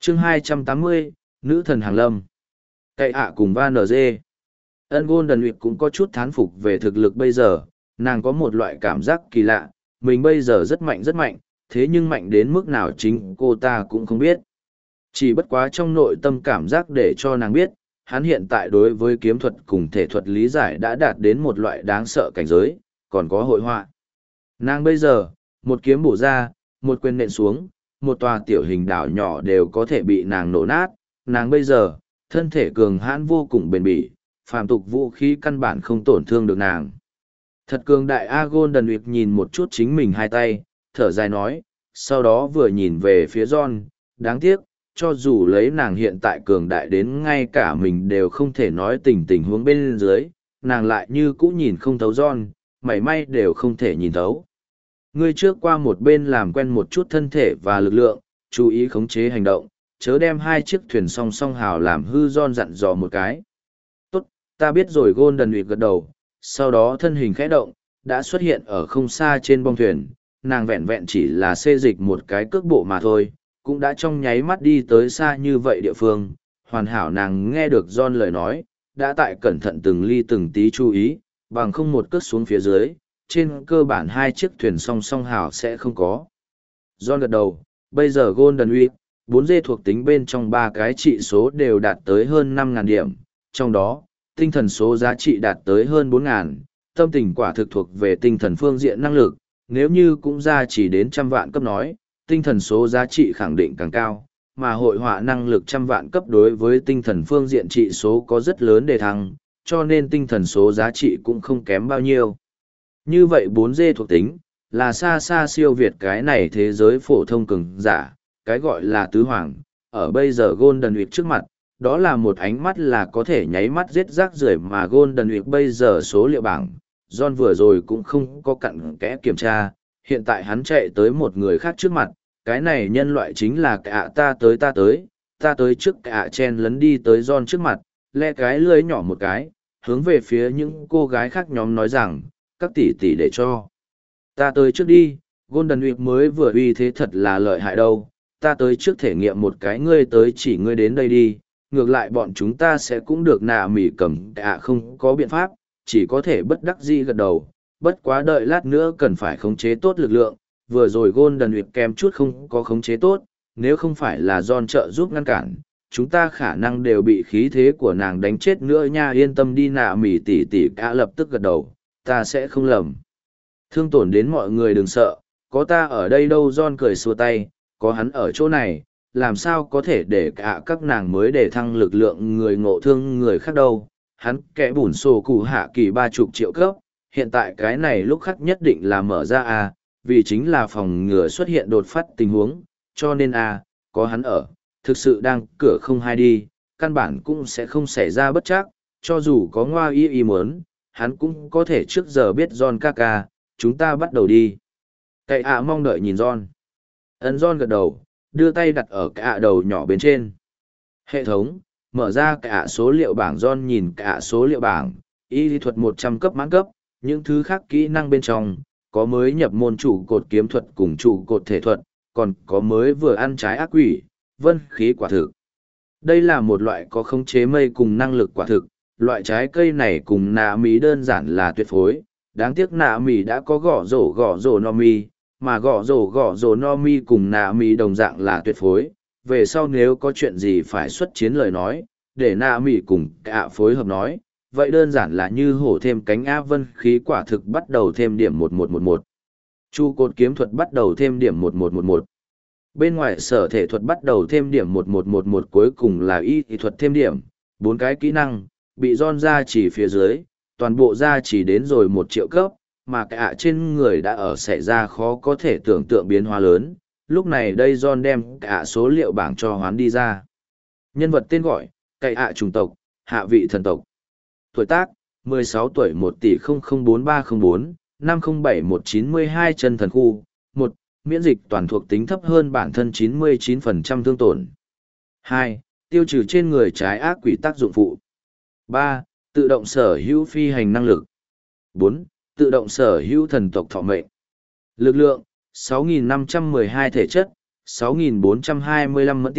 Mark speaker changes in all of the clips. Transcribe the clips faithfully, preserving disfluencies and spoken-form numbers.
Speaker 1: chương hai trăm tám mươi, Nữ thần Hàng Lâm. Cậy ạ cùng va en giê. Ân Golden Week cũng có chút thán phục về thực lực bây giờ, nàng có một loại cảm giác kỳ lạ, mình bây giờ rất mạnh rất mạnh, thế nhưng mạnh đến mức nào chính cô ta cũng không biết. Chỉ bất quá trong nội tâm cảm giác để cho nàng biết, hắn hiện tại đối với kiếm thuật cùng thể thuật lý giải đã đạt đến một loại đáng sợ cảnh giới, còn có hội họa. Nàng bây giờ, một kiếm bổ ra, một quyền nện xuống, một tòa tiểu hình đảo nhỏ đều có thể bị nàng nổ nát. Nàng bây giờ, thân thể cường hãn vô cùng bền bỉ, phàm tục vũ khí căn bản không tổn thương được nàng. Thật cường đại A Golden Week nhìn một chút chính mình hai tay, thở dài nói, sau đó vừa nhìn về phía John, đáng tiếc, cho dù lấy nàng hiện tại cường đại đến ngay cả mình đều không thể nói tình tình huống bên dưới, nàng lại như cũ nhìn không thấu John, mảy may đều không thể nhìn thấu. Ngươi trước qua một bên làm quen một chút thân thể và lực lượng, chú ý khống chế hành động, chớ đem hai chiếc thuyền song song hào làm hư John dặn dò một cái. Tốt, ta biết rồi. Golden Week gật đầu, sau đó thân hình khẽ động, đã xuất hiện ở không xa trên bong thuyền, nàng vẹn vẹn chỉ là xê dịch một cái cước bộ mà thôi, cũng đã trong nháy mắt đi tới xa như vậy địa phương, hoàn hảo nàng nghe được John lời nói, đã tại cẩn thận từng ly từng tí chú ý, bằng không một cước xuống phía dưới, trên cơ bản hai chiếc thuyền song song hảo sẽ không có. John gật đầu, bây giờ Golden Week, bốn dê thuộc tính bên trong ba cái trị số đều đạt tới hơn năm nghìn điểm, trong đó, tinh thần số giá trị đạt tới hơn bốn nghìn, tâm tình quả thực thuộc về tinh thần phương diện năng lực, nếu như cũng ra chỉ đến trăm vạn cấp nói, tinh thần số giá trị khẳng định càng cao, mà hội họa năng lực trăm vạn cấp đối với tinh thần phương diện trị số có rất lớn đề thăng, cho nên tinh thần số giá trị cũng không kém bao nhiêu. Như vậy bốn dê thuộc tính, là xa xa siêu việt cái này thế giới phổ thông cường giả, cái gọi là tứ hoàng, ở bây giờ Golden Week trước mặt, đó là một ánh mắt là có thể nháy mắt giết rác rưởi mà Golden Week bây giờ số liệu bảng, John vừa rồi cũng không có cặn kẽ kiểm tra, hiện tại hắn chạy tới một người khác trước mặt, cái này nhân loại chính là cả ta tới ta tới, ta tới trước cả chen lấn đi tới John trước mặt, le cái lưỡi nhỏ một cái, hướng về phía những cô gái khác nhóm nói rằng, các tỷ tỷ để cho. Ta tới trước đi, Golden Week mới vừa uy thế thật là lợi hại đâu, ta tới trước thể nghiệm một cái ngươi tới chỉ ngươi đến đây đi, ngược lại bọn chúng ta sẽ cũng được nạ mỉ cầm cả không có biện pháp, chỉ có thể bất đắc dĩ gật đầu, bất quá đợi lát nữa cần phải khống chế tốt lực lượng, vừa rồi Golden Week kém chút không có khống chế tốt, nếu không phải là John trợ giúp ngăn cản, chúng ta khả năng đều bị khí thế của nàng đánh chết nữa nha. Yên tâm đi nạ mỉ tỷ tỷ cả lập tức gật đầu, ta sẽ không lầm. Thương tổn đến mọi người đừng sợ, có ta ở đây đâu. John cười xua tay, có hắn ở chỗ này, làm sao có thể để cả các nàng mới để thăng lực lượng người ngộ thương người khác đâu. Hắn kẻ bùn sổ cụ hạ kỳ ba chục triệu cấp, hiện tại cái này lúc khác nhất định là mở ra à, vì chính là phòng ngừa xuất hiện đột phát tình huống, cho nên à, có hắn ở, thực sự đang cửa không hai đi, căn bản cũng sẽ không xảy ra bất trắc, cho dù có ngoa y y muốn, hắn cũng có thể trước giờ biết John ca ca, chúng ta bắt đầu đi. Cậy ạ mong đợi nhìn John. Ấn John gật đầu, đưa tay đặt ở cái ạ đầu nhỏ bên trên. Hệ thống, mở ra cái ạ số liệu bảng. John nhìn cái ạ số liệu bảng, y lý thuật một trăm cấp mãn cấp, những thứ khác kỹ năng bên trong, có mới nhập môn trụ cột kiếm thuật cùng trụ cột thể thuật, còn có mới vừa ăn trái ác quỷ, vân khí quả thực. Đây là một loại có khống chế mây cùng năng lực quả thực, loại trái cây này cùng nạ mì đơn giản là tuyệt phối, đáng tiếc nạ mì đã có gõ rổ gõ rổ no mi, mà gõ rổ gõ rổ no mi cùng nạ mì đồng dạng là tuyệt phối, về sau nếu có chuyện gì phải xuất chiến lời nói, để nạ mì cùng cả phối hợp nói, vậy đơn giản là như hổ thêm cánh á. Vân khí quả thực bắt đầu thêm điểm một một một một, trụ cột kiếm thuật bắt đầu thêm điểm một một một một, bên ngoài sở thể thuật bắt đầu thêm điểm một một một một, cuối cùng là y thị thuật thêm điểm, bốn cái kỹ năng, bị John ra chỉ phía dưới, toàn bộ ra chỉ đến rồi một triệu cấp, mà cả trên người đã ở xảy ra khó có thể tưởng tượng biến hóa lớn. Lúc này đây John đem cả số liệu bảng cho hoán đi ra. Nhân vật tên gọi, cậy ạ chủng tộc, hạ vị thần tộc. Tuổi tác, mười sáu tuổi một tỷ không không bốn ba không bốn, năm không bảy một chín hai chân thần khu. một. Miễn dịch toàn thuộc tính thấp hơn bản thân chín mươi chín phần trăm thương tổn. hai. Tiêu trừ trên người trái ác quỷ tác dụng phụ. ba. Tự động sở hữu phi hành năng lực. bốn. Tự động sở hữu thần tộc thọ mệnh. Lực lượng, sáu nghìn năm trăm mười hai thể chất, sáu nghìn bốn trăm hai mươi lăm mẫn tiệp,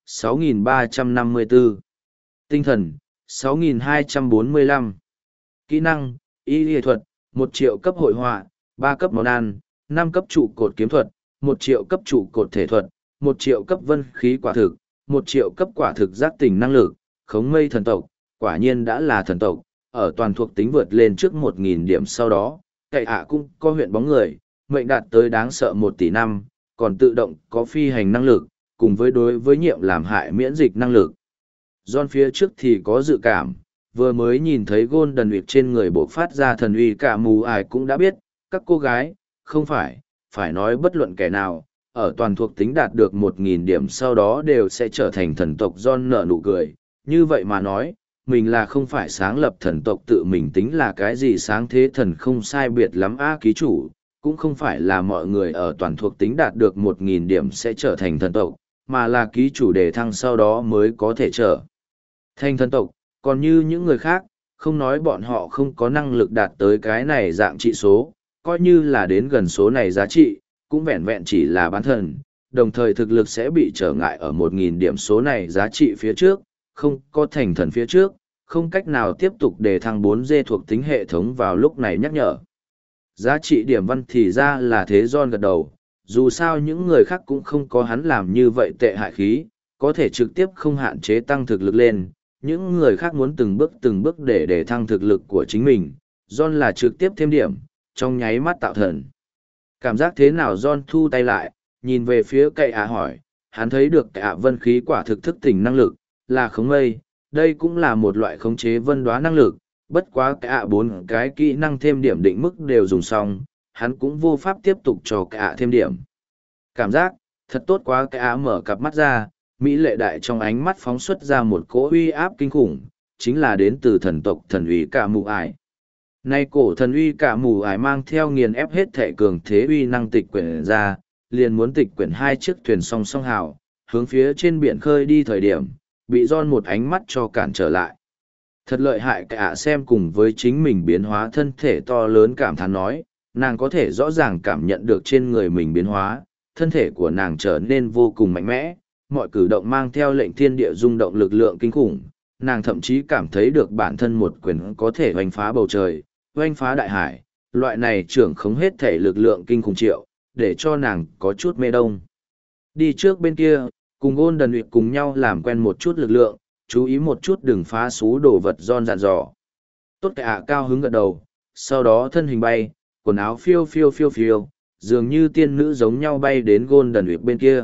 Speaker 1: sáu nghìn ba trăm năm mươi bốn. Tinh thần, sáu nghìn hai trăm bốn mươi lăm. Kỹ năng, y y thuật, một triệu cấp hội họa, ba cấp món ăn, năm cấp trụ cột kiếm thuật, một triệu cấp trụ cột thể thuật, một triệu cấp vân khí quả thực, một triệu cấp quả thực giác tỉnh năng lực, khống mây thần tộc, quả nhiên đã là thần tộc, ở toàn thuộc tính vượt lên trước một nghìn điểm sau đó, cậy ạ cũng có huyện bóng người, mệnh đạt tới đáng sợ một tỷ năm, còn tự động có phi hành năng lực, cùng với đối với nhiệm làm hại miễn dịch năng lực. John phía trước thì có dự cảm, vừa mới nhìn thấy Golden Week trên người bộc phát ra thần uy cả mù ải cũng đã biết, các cô gái, không phải, phải nói bất luận kẻ nào, ở toàn thuộc tính đạt được một nghìn điểm sau đó đều sẽ trở thành thần tộc. John nở nụ cười, như vậy mà nói, mình là không phải sáng lập thần tộc tự mình tính là cái gì sáng thế thần không sai biệt lắm a ký chủ, cũng không phải là mọi người ở toàn thuộc tính đạt được một nghìn điểm sẽ trở thành thần tộc, mà là ký chủ đề thăng sau đó mới có thể trở thành thần tộc, còn như những người khác, không nói bọn họ không có năng lực đạt tới cái này dạng trị số, coi như là đến gần số này giá trị, cũng vẹn vẹn chỉ là bán thần, đồng thời thực lực sẽ bị trở ngại ở một nghìn điểm số này giá trị phía trước, không có thành thần phía trước, không cách nào tiếp tục đề thăng bốn D thuộc tính hệ thống vào lúc này nhắc nhở. Giá trị điểm văn thì ra là thế. John gật đầu, dù sao những người khác cũng không có hắn làm như vậy tệ hại khí, có thể trực tiếp không hạn chế tăng thực lực lên, những người khác muốn từng bước từng bước để để thăng thực lực của chính mình, John là trực tiếp thêm điểm, trong nháy mắt tạo thần. Cảm giác thế nào? John thu tay lại, nhìn về phía cậy ạ hỏi, hắn thấy được cậy ạ vân khí quả thực thức tỉnh năng lực, là khống mây, đây cũng là một loại khống chế vân đoá năng lực, bất quá cậy ạ bốn cái kỹ năng thêm điểm định mức đều dùng xong, hắn cũng vô pháp tiếp tục cho cậy ạ thêm điểm. Cảm giác, thật tốt quá. Cậy ạ mở cặp mắt ra, mỹ lệ đại trong ánh mắt phóng xuất ra một cỗ uy áp kinh khủng, chính là đến từ thần tộc thần uy cả mù ải. Nay cổ thần uy cả mù ải mang theo nghiền ép hết thể cường thế uy năng tịch quyển ra, liền muốn tịch quyển hai chiếc thuyền song song hào, hướng phía trên biển khơi đi thời điểm, bị John một ánh mắt cho cản trở lại. Thật lợi hại. Cả xem cùng với chính mình biến hóa thân thể to lớn cảm thán nói, nàng có thể rõ ràng cảm nhận được trên người mình biến hóa, thân thể của nàng trở nên vô cùng mạnh mẽ, mọi cử động mang theo lệnh thiên địa rung động lực lượng kinh khủng, nàng thậm chí cảm thấy được bản thân một quyền có thể oanh phá bầu trời, oanh phá đại hải, loại này trưởng khống hết thể lực lượng kinh khủng triệu, để cho nàng có chút mê đông. Đi trước bên kia, cùng Golden Week cùng nhau làm quen một chút lực lượng, chú ý một chút đừng phá xú đồ vật. John dặn dò. Tốt. Cậy ạ cao hứng gật đầu, sau đó thân hình bay, quần áo phiêu phiêu phiêu phiêu, dường như tiên nữ giống nhau bay đến Golden Week bên kia.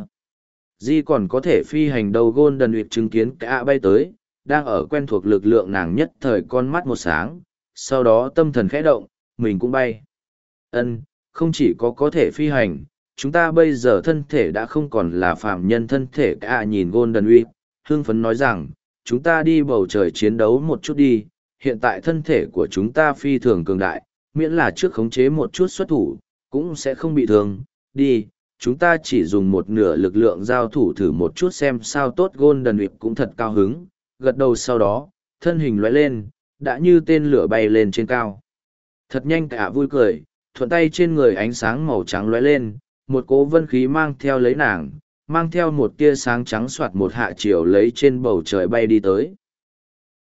Speaker 1: Di còn có thể phi hành đầu. Golden Week chứng kiến Cậy ạ bay tới, đang ở quen thuộc lực lượng nàng nhất thời con mắt một sáng, sau đó tâm thần khẽ động, mình cũng bay. Ân, không chỉ có có thể phi hành, chúng ta bây giờ thân thể đã không còn là phàm nhân thân thể. Cậy ạ nhìn Golden Week, hưng phấn nói rằng, chúng ta đi bầu trời chiến đấu một chút đi, hiện tại thân thể của chúng ta phi thường cường đại, miễn là trước khống chế một chút xuất thủ, cũng sẽ không bị thương. Đi, chúng ta chỉ dùng một nửa lực lượng giao thủ thử một chút xem sao. Tốt. Golden Week cũng thật cao hứng, gật đầu, sau đó, thân hình lóe lên, đã như tên lửa bay lên trên cao. Thật nhanh. Cả vui cười, thuận tay trên người ánh sáng màu trắng lóe lên, một cỗ vân khí mang theo lấy nàng, mang theo một tia sáng trắng soạt một hạ chiều lấy trên bầu trời bay đi tới.